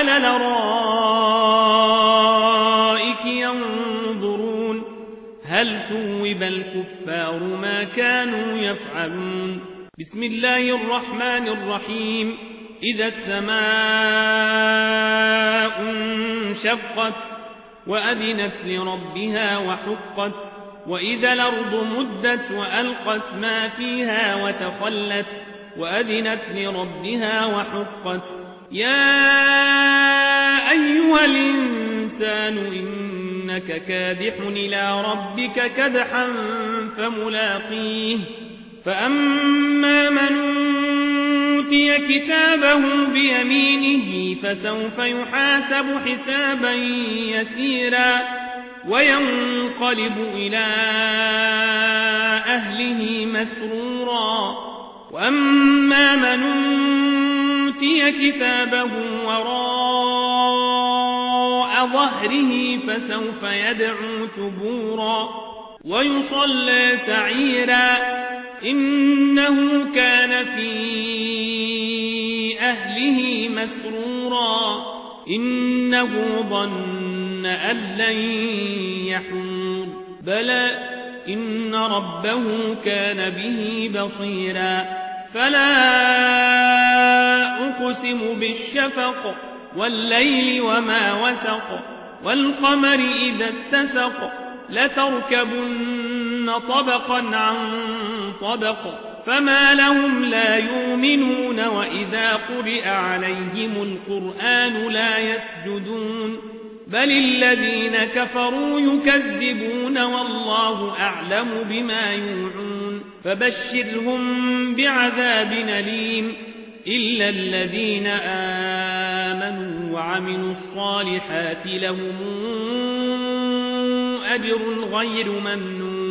على الأرائك ينظرون هل ثوب الكفار ما كانوا يفعلون بسم الله الرحمن الرحيم إذا السماء انشقت وأذنت لربها وحقت وإذا الأرض مدت وألقت ما فيها وتخلت وأذنت لربها وحقت يا أيها الإنسان إنك كادح إلى ربك كدحا فملاقيه فأما من أوتي كتابه بيمينه فسوف يحاسب حسابا يسيرا وينقلب إلى أهله مسرورا وأما من أوتي كتابه وراء ظهره فسوف يدعو ثبورا ويصلى سعيرا إنه كان في أهله مسرورا إنه ظن أن لن يحور بلى إن ربه كان به بصيرا فلا أقسم بالشفق والليل وما وسق والقمر إذا اتسق لتركبن طبقا عن طبق فما لهم لا يؤمنون وإذا قرئ عليهم القرآن لا يسجدون بل الذين كفروا يكذبون والله أعلم بما يوعون فبشرهم بعذاب أليم إلا الذين آمنوا وعملوا الصالحات لهم أجر غير ممنون